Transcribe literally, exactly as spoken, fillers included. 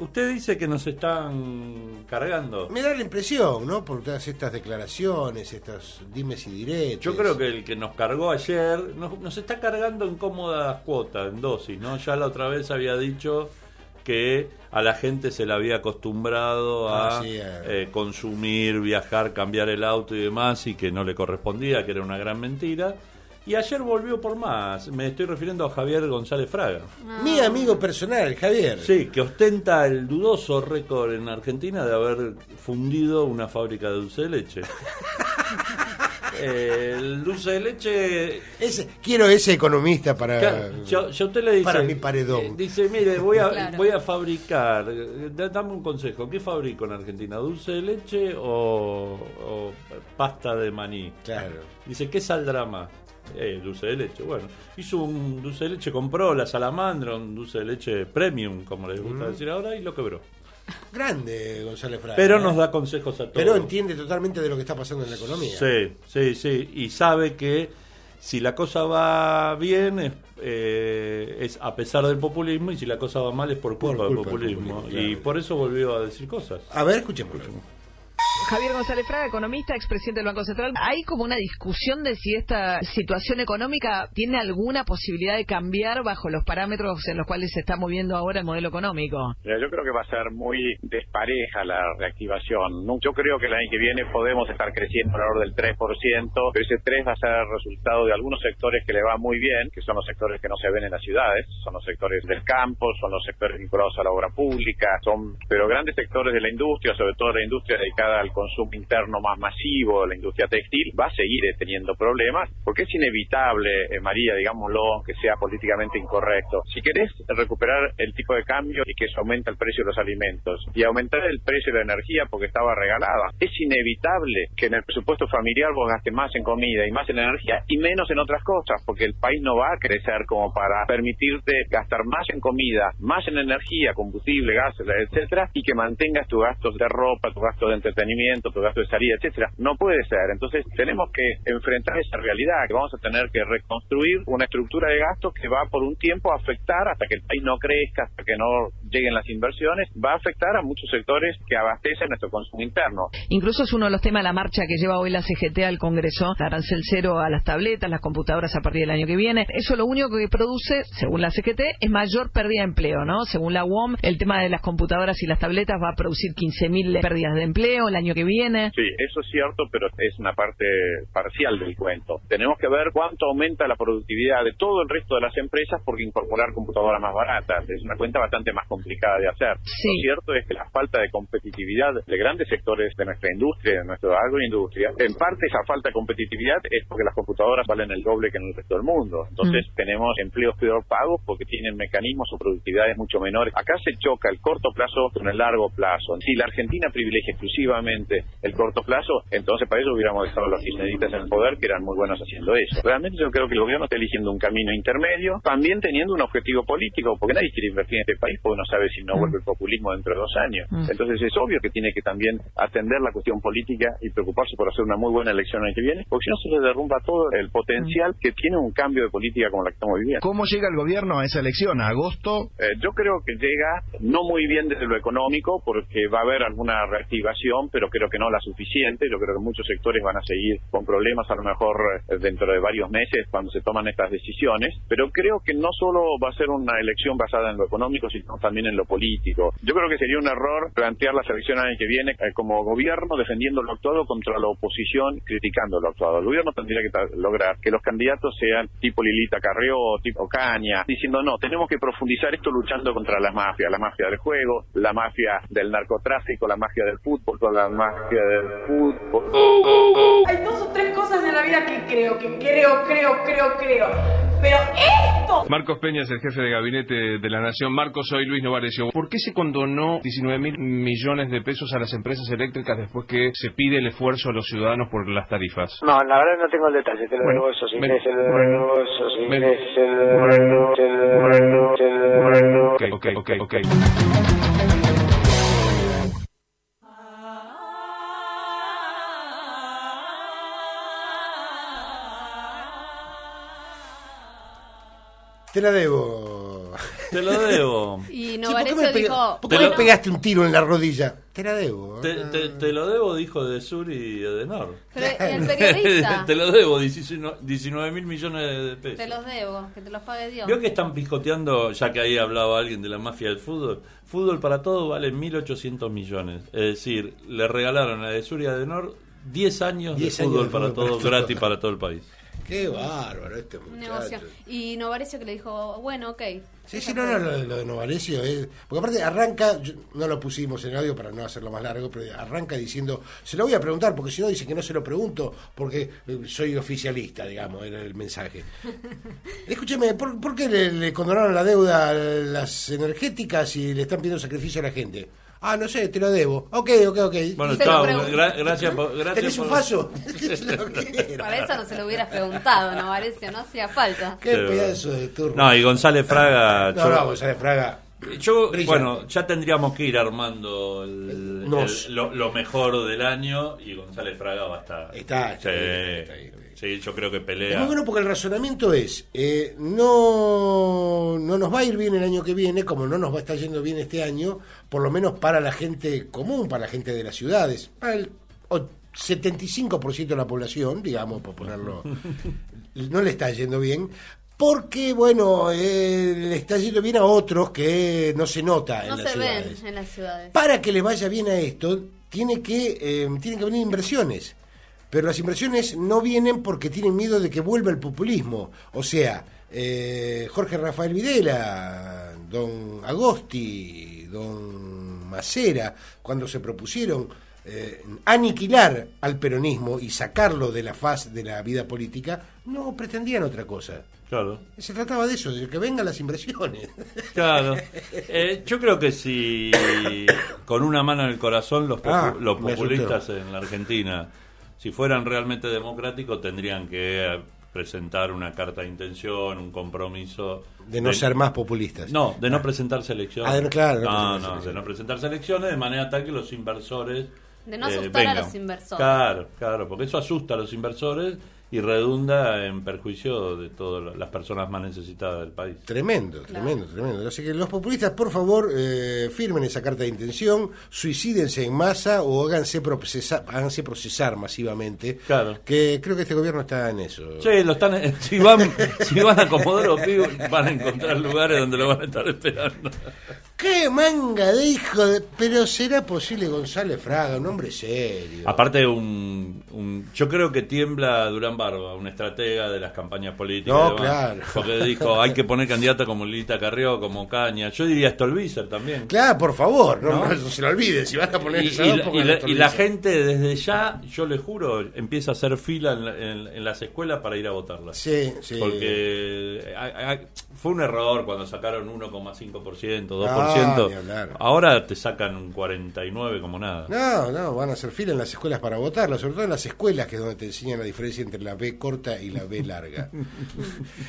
usted dice que nos están cargando. Me da la impresión, ¿no? Por todas estas declaraciones, estos dimes y diretes. Yo creo que el que nos cargó ayer nos, nos está cargando en cómodas cuotas, en dosis, ¿no? Ya la otra vez había dicho que a la gente se le había acostumbrado a ah, sí, eh. Eh, consumir, viajar, cambiar el auto y demás, y que no le correspondía, que era una gran mentira. Y ayer volvió por más. Me estoy refiriendo a Javier González Fraga. Ah. Mi amigo personal, Javier. Sí, que ostenta el dudoso récord en Argentina de haber fundido una fábrica de dulce de leche. eh, el dulce de leche... Ese, quiero ese economista para... Claro, yo, yo usted le dice, para mi paredón. Eh, dice, mire, voy a, claro. voy a fabricar... Dame un consejo. ¿Qué fabrico en Argentina? ¿Dulce de leche o, o pasta de maní? Claro. Dice, ¿qué saldrá más? Eh, dulce de leche. Bueno, hizo un dulce de leche, compró la salamandra, un dulce de leche premium, como les gusta mm. decir ahora, y lo quebró. Grande González Fraga. Pero ¿eh? nos da consejos a todos. Pero entiende totalmente de lo que está pasando en la economía. Sí, sí, sí. Y sabe que si la cosa va bien es, eh, es a pesar del populismo, y si la cosa va mal es por culpa, por culpa del populismo. Del populismo claro. Y por eso volvió a decir cosas. A ver, escuchemos. Javier González Fraga, economista, expresidente del Banco Central. Hay como una discusión de si esta situación económica tiene alguna posibilidad de cambiar bajo los parámetros en los cuales se está moviendo ahora el modelo económico. Yo creo que va a ser muy despareja la reactivación. Yo creo que el año que viene podemos estar creciendo alrededor del tres por ciento, pero ese tres va a ser resultado de algunos sectores que le va muy bien, que son los sectores que no se ven en las ciudades, son los sectores del campo, son los sectores vinculados a la obra pública, son pero grandes sectores de la industria, sobre todo la industria dedicada al consumo interno más masivo, la industria textil, va a seguir teniendo problemas, porque es inevitable, eh, María, digámoslo, que sea políticamente incorrecto. Si querés recuperar el tipo de cambio y que se aumenta el precio de los alimentos y aumentar el precio de la energía porque estaba regalada, es inevitable que en el presupuesto familiar vos gastes más en comida y más en energía y menos en otras cosas, porque el país no va a crecer como para permitirte gastar más en comida, más en energía, combustible, gas, etcétera, y que mantengas tus gastos de ropa, tus gastos de entretenimiento, tu gasto de salida, etcétera. No puede ser. Entonces tenemos que enfrentar esa realidad, que vamos a tener que reconstruir una estructura de gastos que va por un tiempo a afectar, hasta que el país no crezca, hasta que no lleguen las inversiones, va a afectar a muchos sectores que abastecen nuestro consumo interno. Incluso es uno de los temas de la marcha que lleva hoy la C G T al Congreso, arancel cero a las tabletas, las computadoras a partir del año que viene. Eso lo único que produce, según la C G T, es mayor pérdida de empleo, ¿no? Según la U O M, el tema de las computadoras y las tabletas va a producir quince mil pérdidas de empleo el año que viene. Sí, eso es cierto, pero es una parte parcial del cuento. Tenemos que ver cuánto aumenta la productividad de todo el resto de las empresas, porque incorporar computadoras más baratas es una cuenta bastante más complicada de hacer. Sí. Lo cierto es que la falta de competitividad de grandes sectores de nuestra industria, de nuestra agroindustria, en parte esa falta de competitividad es porque las computadoras valen el doble que en el resto del mundo. Entonces mm. tenemos empleos peor pagos porque tienen mecanismos o productividades mucho menores. Acá se choca el corto plazo con el largo plazo. Si la Argentina privilegia exclusivamente el corto plazo, entonces para eso hubiéramos dejado a los kirchneristas en el poder, que eran muy buenos haciendo eso. Realmente yo creo que el gobierno está eligiendo un camino intermedio, también teniendo un objetivo político, porque nadie quiere invertir en este país porque no sabe si no vuelve el populismo dentro de dos años. Entonces es obvio que tiene que también atender la cuestión política y preocuparse por hacer una muy buena elección el año que viene, porque si no se le derrumba todo el potencial que tiene un cambio de política como la que estamos viviendo. ¿Cómo llega el gobierno a esa elección? ¿A agosto? Eh, yo creo que llega no muy bien desde lo económico, porque va a haber alguna reactivación, pero creo que no la suficiente. Yo creo que muchos sectores van a seguir con problemas a lo mejor eh, dentro de varios meses cuando se toman estas decisiones, pero creo que no solo va a ser una elección basada en lo económico, sino también en lo político. Yo creo que sería un error plantear la elección el año que viene eh, como gobierno defendiendo lo actuado contra la oposición criticando lo actuado. El gobierno tendría que lograr que los candidatos sean tipo Lilita Carrió, tipo Caña, diciendo no, tenemos que profundizar esto luchando contra las mafias, la mafia del juego, la mafia del narcotráfico, la mafia del fútbol, toda la mafia del fútbol. Hay dos o tres cosas en la vida que creo, que creo, creo, creo, creo. Pero esto... Marcos Peña es el jefe de gabinete de la Nación. Marcos, soy Luis Novarecio. ¿Por qué se condonó diecinueve mil millones de pesos a las empresas eléctricas después que se pide el esfuerzo a los ciudadanos por las tarifas? No, la verdad no tengo el detalle, te lo bueno, digo eso, si ven, es el bueno, eso, si ven, es el bueno, el bueno, el bueno. Ok, ok, ok, ok. Te la debo. Te lo debo. Y Sí, Novarecio ¿por qué me, dijo, pega- ¿por qué bueno, me pegaste un tiro en la rodilla? Te la debo. Te, te, te lo debo, dijo de Sur y Edenor. pero el periodista, Te lo debo, diecinueve mil millones de pesos. te los debo, que te los pague Dios. Veo que están picoteando, ya que ahí hablaba alguien de la mafia del fútbol. Fútbol para todos vale mil ochocientos millones. Es decir, le regalaron a de Sur y a Edenor diez años diez de años fútbol de para fútbol todos, para todos. gratis para todo el país. Qué bárbaro este Un muchacho. negocio. Y Novarecio que le dijo, bueno, ok. Sí, sí, no, no, lo, lo de Novarecio es... Porque aparte arranca, yo- no lo pusimos en audio para no hacerlo más largo, pero arranca diciendo, se lo voy a preguntar, porque si no dice que no se lo pregunto, porque eh, soy oficialista, digamos, era el mensaje. Escúcheme, ¿por, por qué le, le condonaron la deuda a las energéticas y le están pidiendo sacrificio a la gente? Ah, no sé, te lo debo. Ok, ok, ok. Bueno, Se lo chao, pregunto. gra- gracias por... Gracias ¿Tenés un por- fallo? Lo que era. Para eso no se lo hubieras preguntado, Novarecio, no hacía falta. Qué Pero- pedazo de turno. No, y González Fraga... No, yo- no, González Fraga. Yo, Brillante. bueno, ya tendríamos que ir armando el- Nos. el- lo, lo mejor del año y González Fraga va a estar. Está, está sí, bien, está bien, está bien. sí, yo creo que Es pelea. muy bueno porque el razonamiento es, eh, no, no nos va a ir bien el año que viene, como no nos va a estar yendo bien este año, por lo menos para la gente común, para la gente de las ciudades, para el o- setenta y cinco por ciento de la población, digamos, por ponerlo, no le está yendo bien, porque, bueno, eh, le está yendo bien a otros que no se nota en No las se ven ciudades. en las ciudades. Para que le vaya bien a esto, tiene que, eh, tienen que venir inversiones. Pero las inversiones no vienen porque tienen miedo de que vuelva el populismo. O sea, eh, Jorge Rafael Videla, don Agosti, don Macera, cuando se propusieron eh, aniquilar al peronismo y sacarlo de la faz de la vida política, no pretendían otra cosa. Claro, Se trataba de eso, de que vengan las inversiones. claro. Eh, yo creo que si con una mano en el corazón los, popu- Ah, los me populistas en la Argentina, si fueran realmente democráticos, tendrían que eh, presentar una carta de intención, un compromiso. De no ser más populistas. No, de no Ah. presentarse elecciones. Ah, de no- claro, de no no, presentarse no, de elecciones. no presentarse elecciones de manera tal que los inversores. De no eh, asustar a vengan. los inversores. Claro, claro, porque eso asusta a los inversores y redunda en perjuicio de todas las personas más necesitadas del país. Tremendo, tremendo, tremendo. Así que los populistas, por favor, eh, firmen esa carta de intención, suicídense en masa o háganse procesar, háganse procesar masivamente. Claro. Que creo que este gobierno está en eso. Sí, lo están, si van, si van a Comodoro Pi, van a encontrar lugares donde lo van a estar esperando. ¡Qué manga de hijo de... Pero será posible González Fraga, un hombre serio. Aparte, un, un, yo creo que tiembla Durán Barba, un estratega de las campañas políticas. No, y demás, claro. Porque dijo, hay que poner candidato como Lilita Carrió, como Caña. Yo diría Stolbizer también. Claro, por favor, no, ¿No? no, no se lo olviden. Si van a poner Y, esa y dos, la, y pongan la- esto, y la olvídense. gente desde ya, yo les juro, empieza a hacer fila en, la- en- en las escuelas para ir a votarla. Sí, sí. Porque a- a- fue un error cuando sacaron uno coma cinco por ciento, dos No, por ciento. ni hablar. Ahora te sacan un cuarenta y nueve como nada. No, no, van a hacer fila en las escuelas para votarla, sobre todo en las escuelas, que es donde te enseñan la diferencia entre la B corta y la B larga.